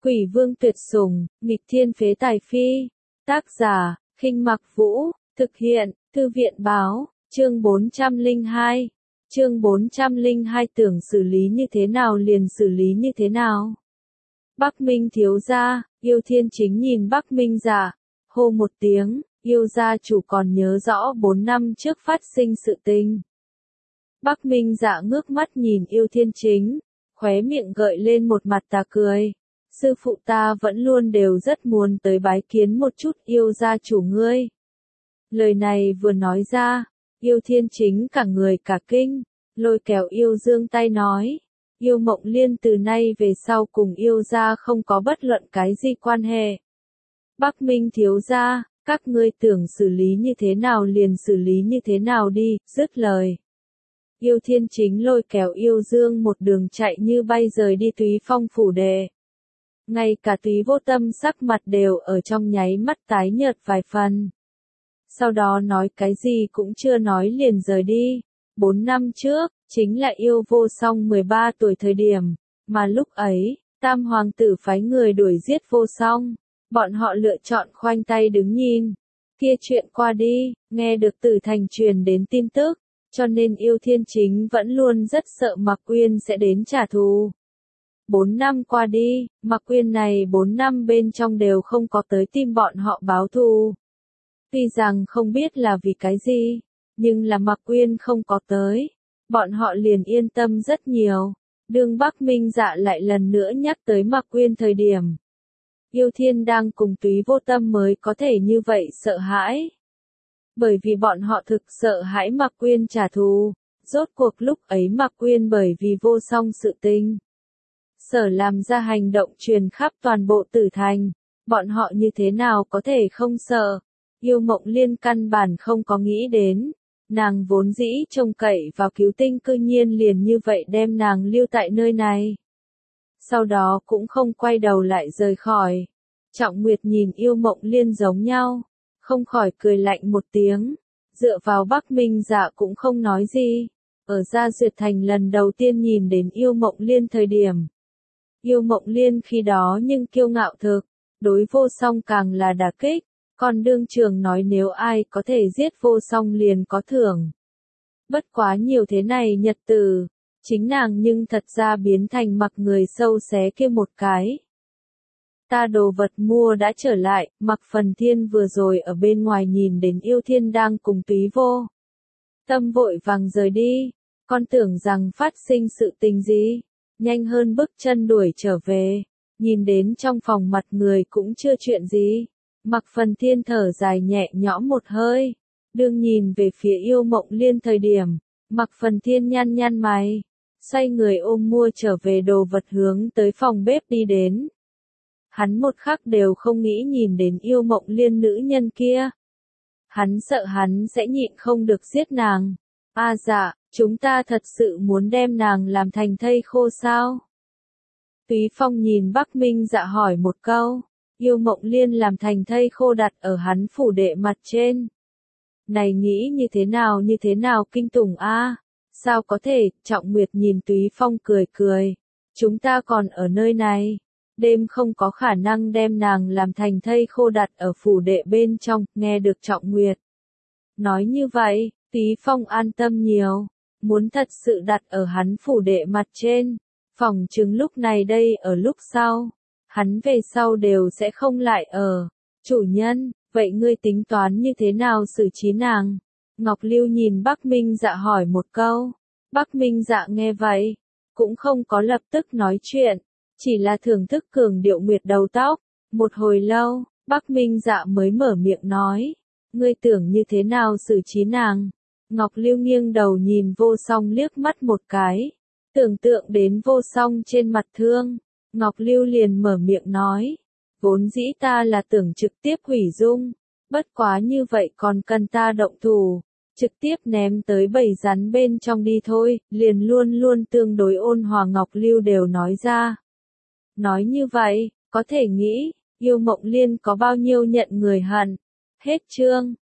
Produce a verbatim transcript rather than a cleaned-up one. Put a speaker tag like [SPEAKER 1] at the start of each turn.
[SPEAKER 1] Quỷ vương tuyệt sủng, nghịch thiên phế tài phi. Tác giả, Khinh Mặc Vũ, thực hiện, Thư viện báo, chương bốn trăm lẻ hai. Chương bốn trăm lẻ hai tưởng xử lý như thế nào liền xử lý như thế nào. Bắc Minh thiếu gia, Yêu Thiên Chính nhìn Bắc Minh Dạ, hô một tiếng, Yêu gia chủ còn nhớ rõ bốn năm trước phát sinh sự tình. Bắc Minh Dạ ngước mắt nhìn Yêu Thiên Chính, khóe miệng gợi lên một mặt tà cười. Sư phụ ta vẫn luôn đều rất muốn tới bái kiến một chút Yêu gia chủ ngươi. Lời này vừa nói ra, Yêu Thiên Chính cả người cả kinh, lôi kéo Yêu Dương tay nói, Yêu Mộng Liên từ nay về sau cùng Yêu gia không có bất luận cái gì quan hệ. Bắc Minh thiếu gia, các ngươi tưởng xử lý như thế nào liền xử lý như thế nào đi, dứt lời. Yêu Thiên Chính lôi kéo Yêu Dương một đường chạy như bay rời đi Túy Phong phủ đệ. Ngay cả Túy Vô Tâm sắc mặt đều ở trong nháy mắt tái nhợt vài phần. Sau đó nói cái gì cũng chưa nói liền rời đi. Bốn năm trước, chính là Yêu Vô Song mười ba tuổi thời điểm, mà lúc ấy, Tam Hoàng tử phái người đuổi giết Vô Song. Bọn họ lựa chọn khoanh tay đứng nhìn. Kia chuyện qua đi, nghe được Tử Thành truyền đến tin tức, cho nên Yêu Thiên Chính vẫn luôn rất sợ Mạc Uyên sẽ đến trả thù. Bốn năm qua đi, Mạc Uyên này bốn năm bên trong đều không có tới tìm bọn họ báo thù. Tuy rằng không biết là vì cái gì, nhưng là Mạc Uyên không có tới, bọn họ liền yên tâm rất nhiều. Đường Bắc Minh Dạ lại lần nữa nhắc tới Mạc Uyên thời điểm. Yêu Thiên đang cùng Túy Vô Tâm mới có thể như vậy sợ hãi. Bởi vì bọn họ thực sợ hãi Mạc Uyên trả thù, rốt cuộc lúc ấy Mạc Uyên bởi vì Vô Song sự tình. Sở làm ra hành động truyền khắp toàn bộ Tử Thành, bọn họ như thế nào có thể không sợ. Yêu Mộng Liên căn bản không có nghĩ đến, nàng vốn dĩ trông cậy vào Cứu Tinh cư nhiên liền như vậy đem nàng lưu tại nơi này. Sau đó cũng không quay đầu lại rời khỏi. Trọng Nguyệt nhìn Yêu Mộng Liên giống nhau, không khỏi cười lạnh một tiếng, dựa vào Bắc Minh Dạ cũng không nói gì. Ở Gia Duyệt Thành lần đầu tiên nhìn đến Yêu Mộng Liên thời điểm. Yêu Mộng Liên khi đó nhưng kiêu ngạo thực, đối Vô Song càng là đả kích, còn đương trường nói nếu ai có thể giết Vô Song liền có thưởng. Bất quá nhiều thế này nhật từ, chính nàng nhưng thật ra biến thành mặc người sâu xé kia một cái. Ta đồ vật mua đã trở lại, Mạc Phần Thiên vừa rồi ở bên ngoài nhìn đến Yêu Thiên đang cùng Túy Vô Tâm vội vàng rời đi, con tưởng rằng phát sinh sự tình gì, nhanh hơn bước chân đuổi trở về, nhìn đến trong phòng mặt người cũng chưa chuyện gì. Mạc Phần Thiên thở dài nhẹ nhõm một hơi, đương nhìn về phía Yêu Mộng Liên thời điểm, Mạc Phần Thiên nhăn nhăn mày, xoay người ôm mua trở về đồ vật hướng tới phòng bếp đi đến. Hắn một khắc đều không nghĩ nhìn đến Yêu Mộng Liên nữ nhân kia. Hắn sợ hắn sẽ nhịn không được giết nàng. À dạ, chúng ta thật sự muốn đem nàng làm thành thây khô sao? Túy Phong nhìn Bắc Minh Dạ hỏi một câu. Yêu Mộng Liên làm thành thây khô đặt ở hắn phủ đệ mặt trên. Này nghĩ như thế nào như thế nào kinh tủng a? À? Sao có thể? Trọng Nguyệt nhìn Túy Phong cười cười. Chúng ta còn ở nơi này. Đêm không có khả năng đem nàng làm thành thây khô đặt ở phủ đệ bên trong, nghe được Trọng Nguyệt nói như vậy, Túy Phong an tâm nhiều, muốn thật sự đặt ở hắn phủ đệ mặt trên, phỏng chừng lúc này đây ở lúc sau, hắn về sau đều sẽ không lại ở. Chủ nhân, vậy ngươi tính toán như thế nào xử trí nàng? Ngọc Lưu nhìn Bắc Minh Dạ hỏi một câu. Bắc Minh Dạ nghe vậy, cũng không có lập tức nói chuyện, chỉ là thưởng thức cường điệu nguyệt đầu tóc. Một hồi lâu, Bắc Minh Dạ mới mở miệng nói, ngươi tưởng như thế nào xử trí nàng? Ngọc Lưu nghiêng đầu nhìn Vô Song liếc mắt một cái, tưởng tượng đến Vô Song trên mặt thương, Ngọc Lưu liền mở miệng nói, vốn dĩ ta là tưởng trực tiếp hủy dung, bất quá như vậy còn cần ta động thủ, trực tiếp ném tới bầy rắn bên trong đi thôi, liền luôn luôn tương đối ôn hòa Ngọc Lưu đều nói ra. Nói như vậy, có thể nghĩ, Yêu Mộng Liên có bao nhiêu nhận người hận. Hết chương.